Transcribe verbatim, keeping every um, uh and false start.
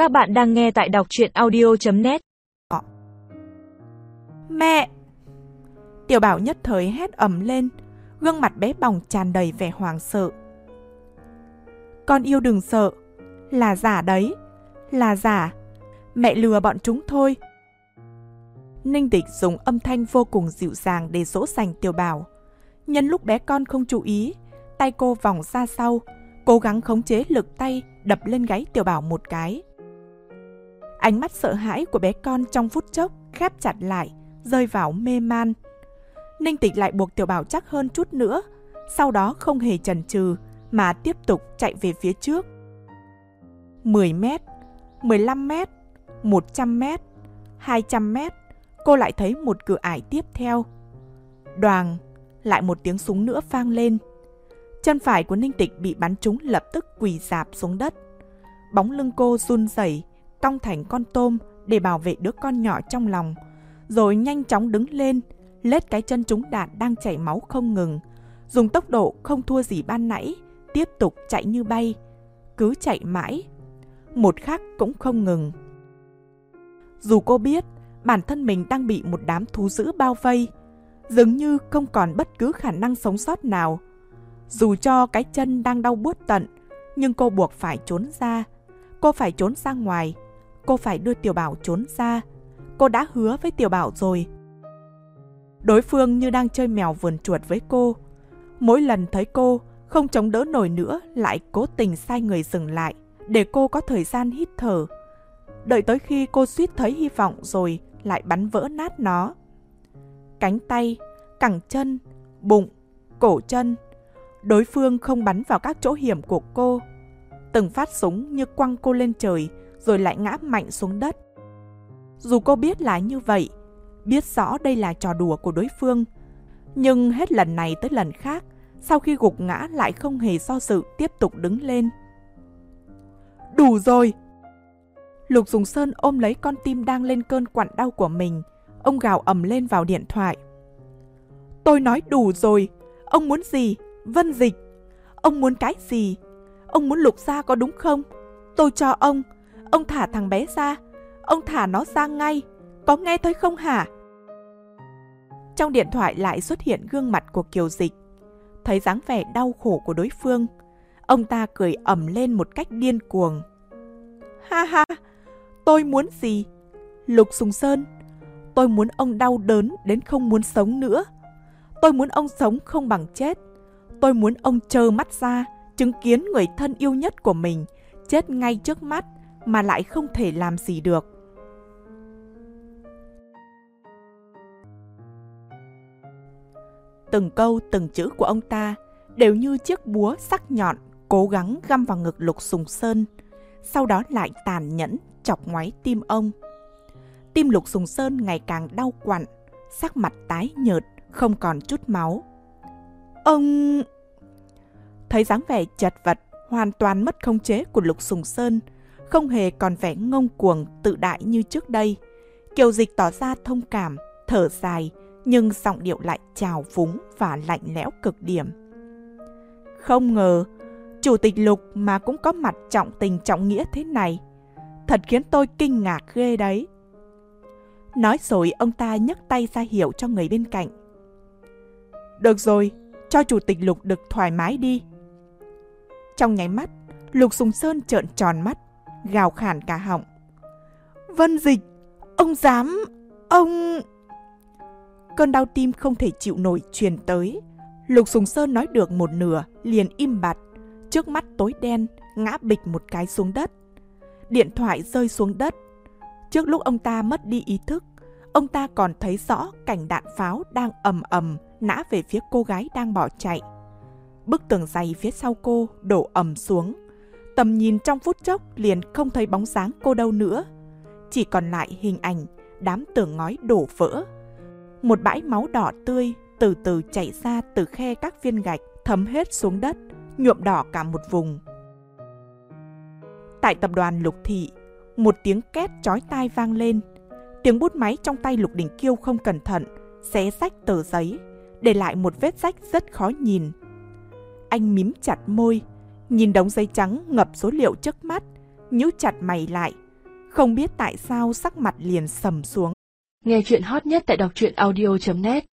Các bạn đang nghe tại đọc truyện audio chấm net. Mẹ! Tiểu Bảo nhất thời hét ầm lên, gương mặt bé bỏng tràn đầy vẻ hoảng sợ. Con yêu đừng sợ, là giả đấy, là giả, mẹ lừa bọn chúng thôi. Ninh Tịch dùng âm thanh vô cùng dịu dàng để dỗ dành Tiểu Bảo. Nhân lúc bé con không chú ý, tay cô vòng ra sau, cố gắng khống chế lực tay đập lên gáy Tiểu Bảo một cái. Ánh mắt sợ hãi của bé con trong phút chốc khép chặt lại, rơi vào mê man. Ninh Tịch lại buộc Tiểu Bảo chắc hơn chút nữa, sau đó không hề chần chừ mà tiếp tục chạy về phía trước. mười mét, mười lăm mét, một trăm mét, hai trăm mét, cô lại thấy một cửa ải tiếp theo. Đoàng, lại một tiếng súng nữa vang lên. Chân phải của Ninh Tịch bị bắn trúng, lập tức quỳ rạp xuống đất. Bóng lưng cô run rẩy, cong thành con tôm để bảo vệ đứa con nhỏ trong lòng, rồi nhanh chóng đứng lên, lết cái chân trúng đạn đang chảy máu không ngừng, dùng tốc độ không thua gì ban nãy, tiếp tục chạy như bay, cứ chạy mãi, một khắc cũng không ngừng. Dù cô biết bản thân mình đang bị một đám thú dữ bao vây, dường như không còn bất cứ khả năng sống sót nào. Dù cho cái chân đang đau buốt tận, nhưng cô buộc phải trốn ra. Cô phải trốn ra ngoài. Cô phải đưa Tiểu Bảo trốn ra. Cô đã hứa với Tiểu Bảo rồi. Đối phương như đang chơi mèo vườn chuột với cô. Mỗi lần thấy cô không chống đỡ nổi nữa, lại cố tình sai người dừng lại, để cô có thời gian hít thở. Đợi tới khi cô suýt thấy hy vọng rồi, lại bắn vỡ nát nó. Cánh tay, cẳng chân, bụng, cổ chân. Đối phương không bắn vào các chỗ hiểm của cô. Từng phát súng như quăng cô lên trời, rồi lại ngã mạnh xuống đất. Dù cô biết là như vậy, biết rõ đây là trò đùa của đối phương, nhưng hết lần này tới lần khác, sau khi gục ngã lại không hề do dự tiếp tục đứng lên. Đủ rồi! Lục Sùng Sơn ôm lấy con tim đang lên cơn quặn đau của mình. Ông gào ầm lên vào điện thoại. Tôi nói đủ rồi! Ông muốn gì? Vân Dịch! Ông muốn cái gì? Ông muốn Lục gia có đúng không? Tôi cho ông. Ông thả thằng bé ra. Ông thả nó ra ngay. Có nghe thấy không hả? Trong điện thoại lại xuất hiện gương mặt của Kiều Dịch. Thấy dáng vẻ đau khổ của đối phương, ông ta cười ầm lên một cách điên cuồng. Ha ha! Tôi muốn gì? Lục Sùng Sơn, tôi muốn ông đau đớn đến không muốn sống nữa. Tôi muốn ông sống không bằng chết. Tôi muốn ông trơ mắt ra, chứng kiến người thân yêu nhất của mình chết ngay trước mắt mà lại không thể làm gì được. Từng câu từng chữ của ông ta đều như chiếc búa sắc nhọn cố gắng găm vào ngực Lục Sùng Sơn, sau đó lại tàn nhẫn chọc ngoáy tim ông. Tim Lục Sùng Sơn ngày càng đau quặn, sắc mặt tái nhợt, không còn chút máu. Ông... Thấy dáng vẻ chật vật, hoàn toàn mất khống chế của Lục Sùng Sơn, không hề còn vẻ ngông cuồng tự đại như trước đây, Kiều Dịch tỏ ra thông cảm, thở dài, nhưng giọng điệu lại trào phúng và lạnh lẽo cực điểm. Không ngờ, Chủ tịch Lục mà cũng có mặt trọng tình trọng nghĩa thế này. Thật khiến tôi kinh ngạc ghê đấy. Nói rồi ông ta nhấc tay ra hiệu cho người bên cạnh. Được rồi, cho Chủ tịch Lục được thoải mái đi. Trong nháy mắt, Lục Sùng Sơn trợn tròn mắt, gào khản cả họng. Vân Dịch, ông dám... ông... Cơn đau tim không thể chịu nổi truyền tới. Lục Sùng Sơn nói được một nửa, liền im bặt. Trước mắt tối đen, ngã bịch một cái xuống đất. Điện thoại rơi xuống đất. Trước lúc ông ta mất đi ý thức, ông ta còn thấy rõ cảnh đạn pháo đang ầm ầm nã về phía cô gái đang bỏ chạy. Bức tường dày phía sau cô đổ ầm xuống. Tầm nhìn trong phút chốc liền không thấy bóng dáng cô đâu nữa. Chỉ còn lại hình ảnh đám tường ngói đổ vỡ. Một bãi máu đỏ tươi từ từ chảy ra từ khe các viên gạch, thấm hết xuống đất, nhuộm đỏ cả một vùng. Tại tập đoàn Lục Thị, một tiếng két chói tai vang lên. Tiếng bút máy trong tay Lục Đình Kiêu không cẩn thận xé rách tờ giấy, để lại một vết rách rất khó nhìn. Anh mím chặt môi, nhìn đống giấy trắng ngập số liệu trước mắt, nhíu chặt mày lại, Không biết tại sao sắc mặt liền sầm xuống. Nghe chuyện hot nhất tại đọc truyện audio chấm net.